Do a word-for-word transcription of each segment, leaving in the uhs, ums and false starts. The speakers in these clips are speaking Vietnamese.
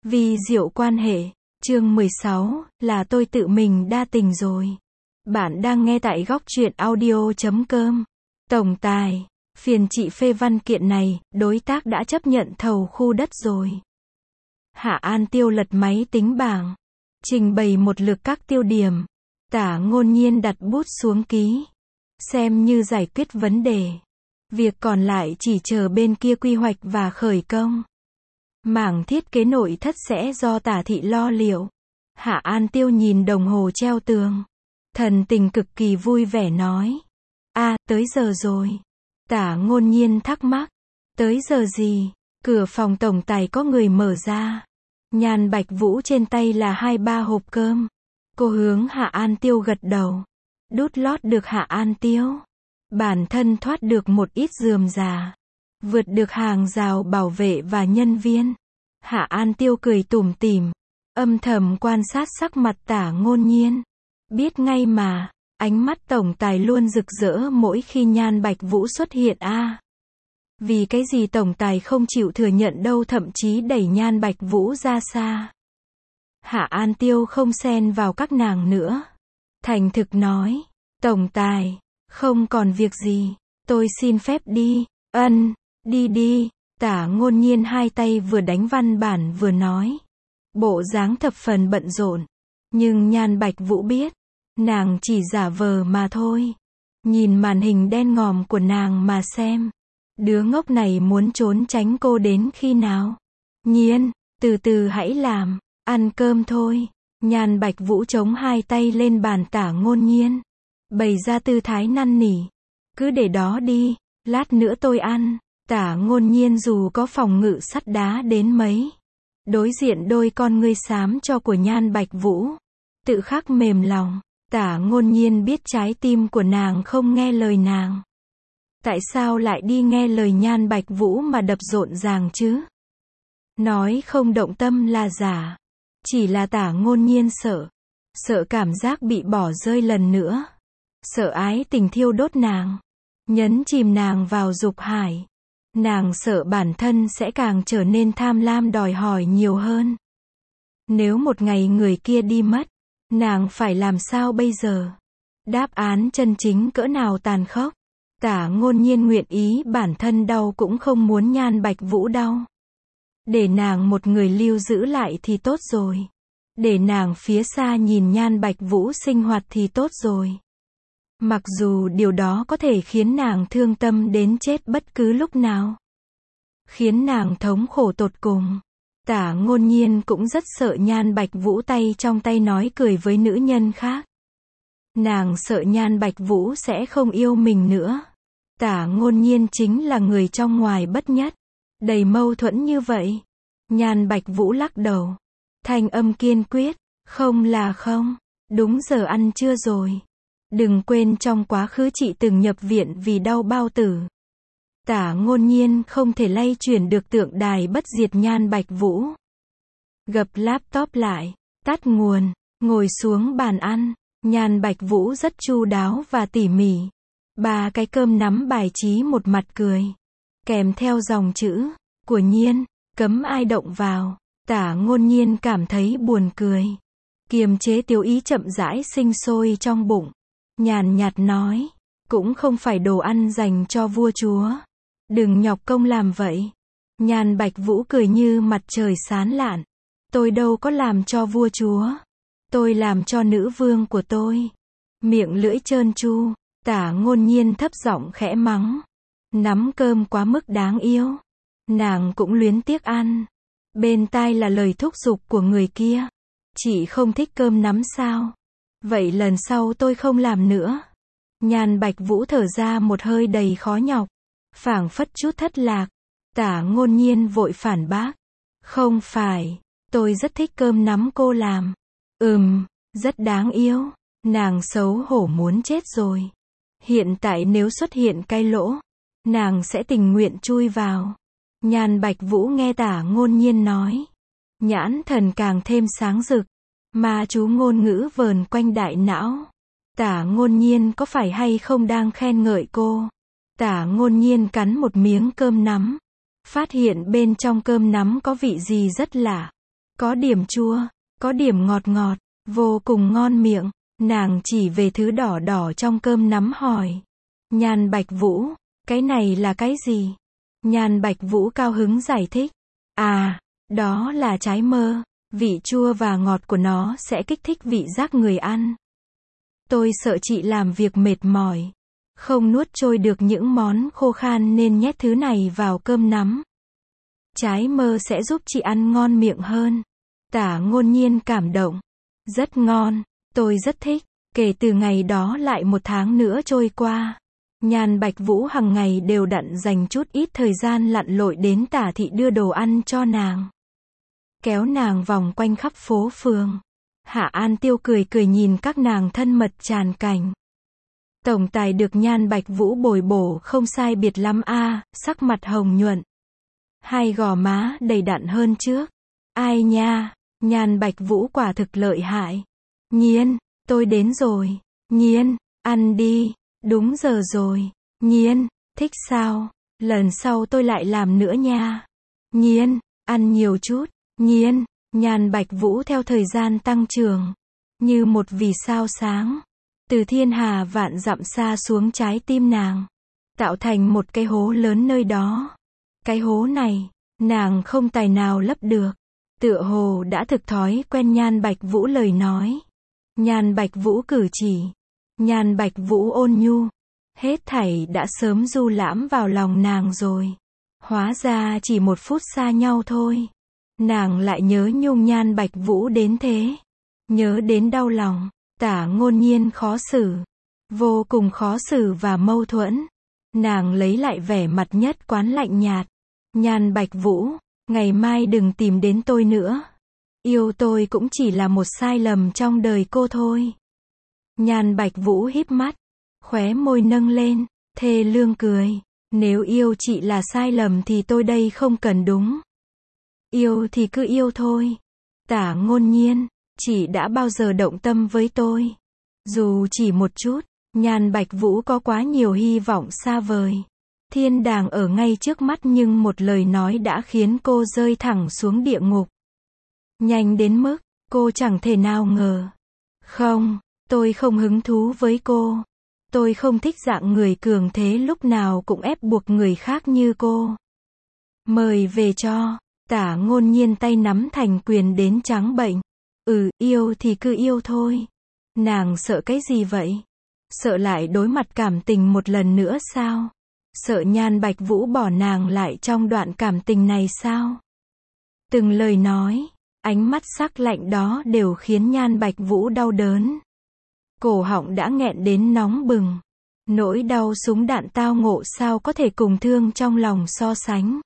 Vi diệu quan hệ, chương mười sáu, là tôi tự mình đa tình rồi. Bạn đang nghe tại góc truyện audio chấm com. Tổng tài, phiền chị phê văn kiện này, đối tác đã chấp nhận thầu khu đất rồi. Hạ An Tiêu lật máy tính bảng, trình bày một lượt các tiêu điểm. Tả Ngôn Nhiên đặt bút xuống ký, xem như giải quyết vấn đề. Việc còn lại chỉ chờ bên kia quy hoạch và khởi công. Mảng thiết kế nội thất sẽ do Tả Thị lo liệu. Hạ An Tiêu nhìn đồng hồ treo tường, thần tình cực kỳ vui vẻ nói: "A, tới giờ rồi." Tả Ngôn Nhiên thắc mắc: "Tới giờ gì?" Cửa phòng tổng tài có người mở ra. Nhan Bạch Vũ trên tay là hai ba hộp cơm. Cô hướng Hạ An Tiêu gật đầu. Đút lót được Hạ An Tiêu. Bản thân thoát được một ít rườm rà. Vượt được hàng rào bảo vệ và nhân viên. Hạ An Tiêu cười tủm tỉm, âm thầm quan sát sắc mặt Tả Ngôn Nhiên. Biết ngay mà, ánh mắt tổng tài luôn rực rỡ mỗi khi Nhan Bạch Vũ xuất hiện a. À, vì cái gì tổng tài không chịu thừa nhận đâu, thậm chí đẩy Nhan Bạch Vũ ra xa. Hạ An Tiêu không xen vào các nàng nữa. Thành thực nói: "Tổng tài, không còn việc gì, tôi xin phép đi." "Ân, đi đi." Tả Ngôn Nhiên hai tay vừa đánh văn bản vừa nói. Bộ dáng thập phần bận rộn. Nhưng Nhan Bạch Vũ biết, nàng chỉ giả vờ mà thôi. Nhìn màn hình đen ngòm của nàng mà xem. Đứa ngốc này muốn trốn tránh cô đến khi nào? Nhiên, từ từ hãy làm, ăn cơm thôi. Nhan Bạch Vũ chống hai tay lên bàn Tả Ngôn Nhiên, bày ra tư thái năn nỉ. "Cứ để đó đi, lát nữa tôi ăn." Tả Ngôn Nhiên dù có phòng ngự sắt đá đến mấy, đối diện đôi con ngươi xám cho của Nhan Bạch Vũ, tự khắc mềm lòng. Tả Ngôn Nhiên biết trái tim của nàng không nghe lời nàng. Tại sao lại đi nghe lời Nhan Bạch Vũ mà đập rộn ràng chứ? Nói không động tâm là giả. Chỉ là Tả Ngôn Nhiên sợ. Sợ cảm giác bị bỏ rơi lần nữa. Sợ ái tình thiêu đốt nàng, nhấn chìm nàng vào dục hải. Nàng sợ bản thân sẽ càng trở nên tham lam đòi hỏi nhiều hơn. Nếu một ngày người kia đi mất, nàng phải làm sao bây giờ? Đáp án chân chính cỡ nào tàn khốc. Tả Ngôn Nhiên nguyện ý bản thân đau cũng không muốn Nhan Bạch Vũ đau. Để nàng một người lưu giữ lại thì tốt rồi. Để nàng phía xa nhìn Nhan Bạch Vũ sinh hoạt thì tốt rồi. Mặc dù điều đó có thể khiến nàng thương tâm đến chết bất cứ lúc nào. Khiến nàng thống khổ tột cùng. Tả Ngôn Nhiên cũng rất sợ Nhan Bạch Vũ tay trong tay nói cười với nữ nhân khác. Nàng sợ Nhan Bạch Vũ sẽ không yêu mình nữa. Tả Ngôn Nhiên chính là người trong ngoài bất nhất. Đầy mâu thuẫn như vậy. Nhan Bạch Vũ lắc đầu. Thanh âm kiên quyết. "Không là không. Đúng giờ ăn trưa rồi. Đừng quên trong quá khứ chị từng nhập viện vì đau bao tử." Tả Ngôn Nhiên không thể lay chuyển được tượng đài bất diệt Nhan Bạch Vũ. Gập laptop lại, tắt nguồn, ngồi xuống bàn ăn. Nhan Bạch Vũ rất chu đáo và tỉ mỉ. Ba cái cơm nắm bài trí một mặt cười, kèm theo dòng chữ: "Của Nhiên, cấm ai động vào." Tả Ngôn Nhiên cảm thấy buồn cười. Kiềm chế tiêu ý chậm rãi sinh sôi trong bụng. Nhàn nhạt nói: "Cũng không phải đồ ăn dành cho vua chúa. Đừng nhọc công làm vậy." Nhan Bạch Vũ cười như mặt trời sáng lạn. "Tôi đâu có làm cho vua chúa. Tôi làm cho nữ vương của tôi." Miệng lưỡi trơn tru. Tả Ngôn Nhiên thấp giọng khẽ mắng. Nắm cơm quá mức đáng yêu. Nàng cũng luyến tiếc ăn. Bên tai là lời thúc giục của người kia. "Chị không thích cơm nắm sao? Vậy lần sau tôi không làm nữa." Nhan Bạch Vũ thở ra một hơi đầy khó nhọc, phảng phất chút thất lạc. Tả Ngôn Nhiên vội phản bác: "Không phải, tôi rất thích cơm nắm cô làm." "Ừm, rất đáng yêu." Nàng xấu hổ muốn chết rồi. Hiện tại nếu xuất hiện cái lỗ, nàng sẽ tình nguyện chui vào. Nhan Bạch Vũ nghe Tả Ngôn Nhiên nói, nhãn thần càng thêm sáng rực. Ma chú ngôn ngữ vờn quanh đại não. Tả Ngôn Nhiên có phải hay không đang khen ngợi cô? Tả Ngôn Nhiên cắn một miếng cơm nắm, phát hiện bên trong cơm nắm có vị gì rất lạ. Có điểm chua, có điểm ngọt ngọt, vô cùng ngon miệng. Nàng chỉ về thứ đỏ đỏ trong cơm nắm hỏi. Nhan Bạch Vũ, cái này là cái gì? Nhan Bạch Vũ cao hứng giải thích. À, đó là trái mơ, vị chua và ngọt của nó sẽ kích thích vị giác người ăn. Tôi sợ chị làm việc mệt mỏi, không nuốt trôi được những món khô khan nên nhét thứ này vào cơm nắm. Trái mơ sẽ giúp chị ăn ngon miệng hơn. Tả Ngôn Nhiên cảm động. Rất ngon, tôi rất thích. Kể từ ngày đó lại một tháng nữa trôi qua. Nhan Bạch Vũ hằng ngày đều đặn dành chút ít thời gian lặn lội đến Tả thị đưa đồ ăn cho nàng. Kéo nàng vòng quanh khắp phố phường. Hạ An Tiêu cười cười nhìn các nàng thân mật tràn cảnh. Tổng tài được Nhan Bạch Vũ bồi bổ không sai biệt lắm a, sắc mặt hồng nhuận. Hai gò má đầy đặn hơn trước. Ai nha, Nhan Bạch Vũ quả thực lợi hại. Nhiên, tôi đến rồi. Nhiên, ăn đi. Đúng giờ rồi. Nhiên, thích sao? Lần sau tôi lại làm nữa nha. Nhiên, ăn nhiều chút. Nhiên, Nhan Bạch Vũ theo thời gian tăng trưởng, như một vì sao sáng, từ thiên hà vạn dặm xa xuống trái tim nàng, tạo thành một cái hố lớn nơi đó. Cái hố này, nàng không tài nào lấp được. Tựa hồ đã thực thói quen Nhan Bạch Vũ lời nói. Nhan Bạch Vũ cử chỉ. Nhan Bạch Vũ ôn nhu. Hết thảy đã sớm du lãm vào lòng nàng rồi. Hóa ra chỉ một phút xa nhau thôi. Nàng lại nhớ nhung Nhan Bạch Vũ đến thế. Nhớ đến đau lòng. Tả Ngôn Nhiên khó xử. Vô cùng khó xử và mâu thuẫn. Nàng lấy lại vẻ mặt nhất quán lạnh nhạt. Nhan Bạch Vũ, ngày mai đừng tìm đến tôi nữa. Yêu tôi cũng chỉ là một sai lầm trong đời cô thôi. Nhan Bạch Vũ híp mắt, khóe môi nâng lên, thê lương cười. Nếu yêu chị là sai lầm thì tôi đây không cần đúng. Yêu thì cứ yêu thôi. Tả Ngôn Nhiên, chị đã bao giờ động tâm với tôi? Dù chỉ một chút. Nhan Bạch Vũ có quá nhiều hy vọng xa vời. Thiên đàng ở ngay trước mắt nhưng một lời nói đã khiến cô rơi thẳng xuống địa ngục. Nhanh đến mức, cô chẳng thể nào ngờ. Không, tôi không hứng thú với cô. Tôi không thích dạng người cường thế lúc nào cũng ép buộc người khác như cô. Mời về cho. Tả Ngôn Nhiên tay nắm thành quyền đến trắng bệch. Ừ, yêu thì cứ yêu thôi. Nàng sợ cái gì vậy? Sợ lại đối mặt cảm tình một lần nữa sao? Sợ Nhan Bạch Vũ bỏ nàng lại trong đoạn cảm tình này sao? Từng lời nói, ánh mắt sắc lạnh đó đều khiến Nhan Bạch Vũ đau đớn. Cổ họng đã nghẹn đến nóng bừng. Nỗi đau súng đạn tao ngộ sao có thể cùng thương trong lòng so sánh.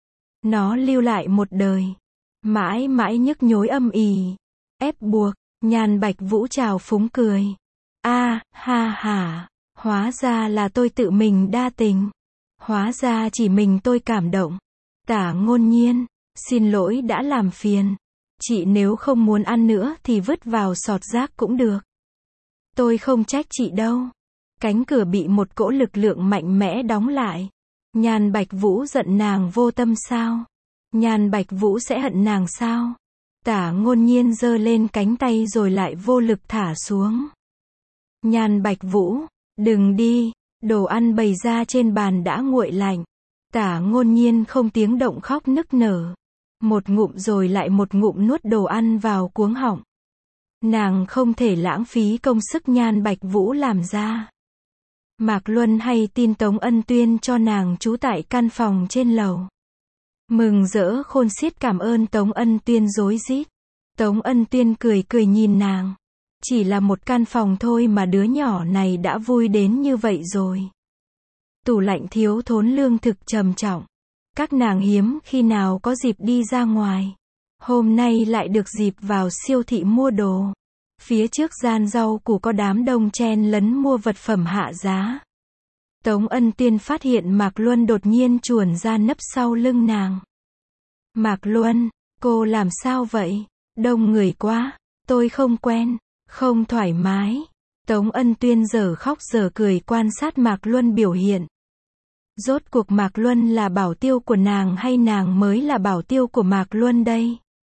Nó lưu lại một đời. Mãi mãi nhức nhối âm ỉ. Ép buộc. Nhan Bạch Vũ trào phúng cười. A, ha ha. Hóa ra là tôi tự mình đa tình. Hóa ra chỉ mình tôi cảm động. Tả Ngôn Nhiên, xin lỗi đã làm phiền. Chị nếu không muốn ăn nữa thì vứt vào sọt rác cũng được. Tôi không trách chị đâu. Cánh cửa bị một cỗ lực lượng mạnh mẽ đóng lại. Nhan Bạch Vũ giận nàng vô tâm sao? Nhan Bạch Vũ sẽ hận nàng sao? Tả Ngôn Nhiên giơ lên cánh tay rồi lại vô lực thả xuống. Nhan Bạch Vũ, đừng đi. Đồ ăn bày ra trên bàn đã nguội lạnh. Tả Ngôn Nhiên không tiếng động khóc nức nở. Một ngụm rồi lại một ngụm nuốt đồ ăn vào cuống họng. Nàng không thể lãng phí công sức Nhan Bạch Vũ làm ra. Mạc Luân hay tin Tống Ân Tuyên cho nàng trú tại căn phòng trên lầu. Mừng rỡ khôn xiết cảm ơn Tống Ân Tuyên rối rít. Tống Ân Tuyên cười cười nhìn nàng. Chỉ là một căn phòng thôi mà đứa nhỏ này đã vui đến như vậy rồi. Tủ lạnh thiếu thốn lương thực trầm trọng. Các nàng hiếm khi nào có dịp đi ra ngoài. Hôm nay lại được dịp vào siêu thị mua đồ. Phía trước gian rau củ có đám đông chen lấn mua vật phẩm hạ giá. Tống Ân Tuyên phát hiện Mạc Luân đột nhiên chuồn ra nấp sau lưng nàng. Mạc Luân, cô làm sao vậy? Đông người quá, tôi không quen, không thoải mái. Tống Ân Tuyên giờ khóc giờ cười quan sát Mạc Luân biểu hiện. Rốt cuộc Mạc Luân là bảo tiêu của nàng hay nàng mới là bảo tiêu của Mạc Luân đây?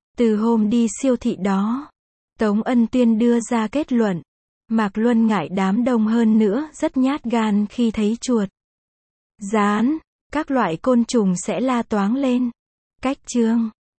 Từ hôm đi siêu thị đó, Tống Ân Tuyên đưa ra kết luận. Mạc Luân ngại đám đông hơn nữa, rất nhát gan khi thấy chuột, gián, các loại côn trùng sẽ la toáng lên. Cách chương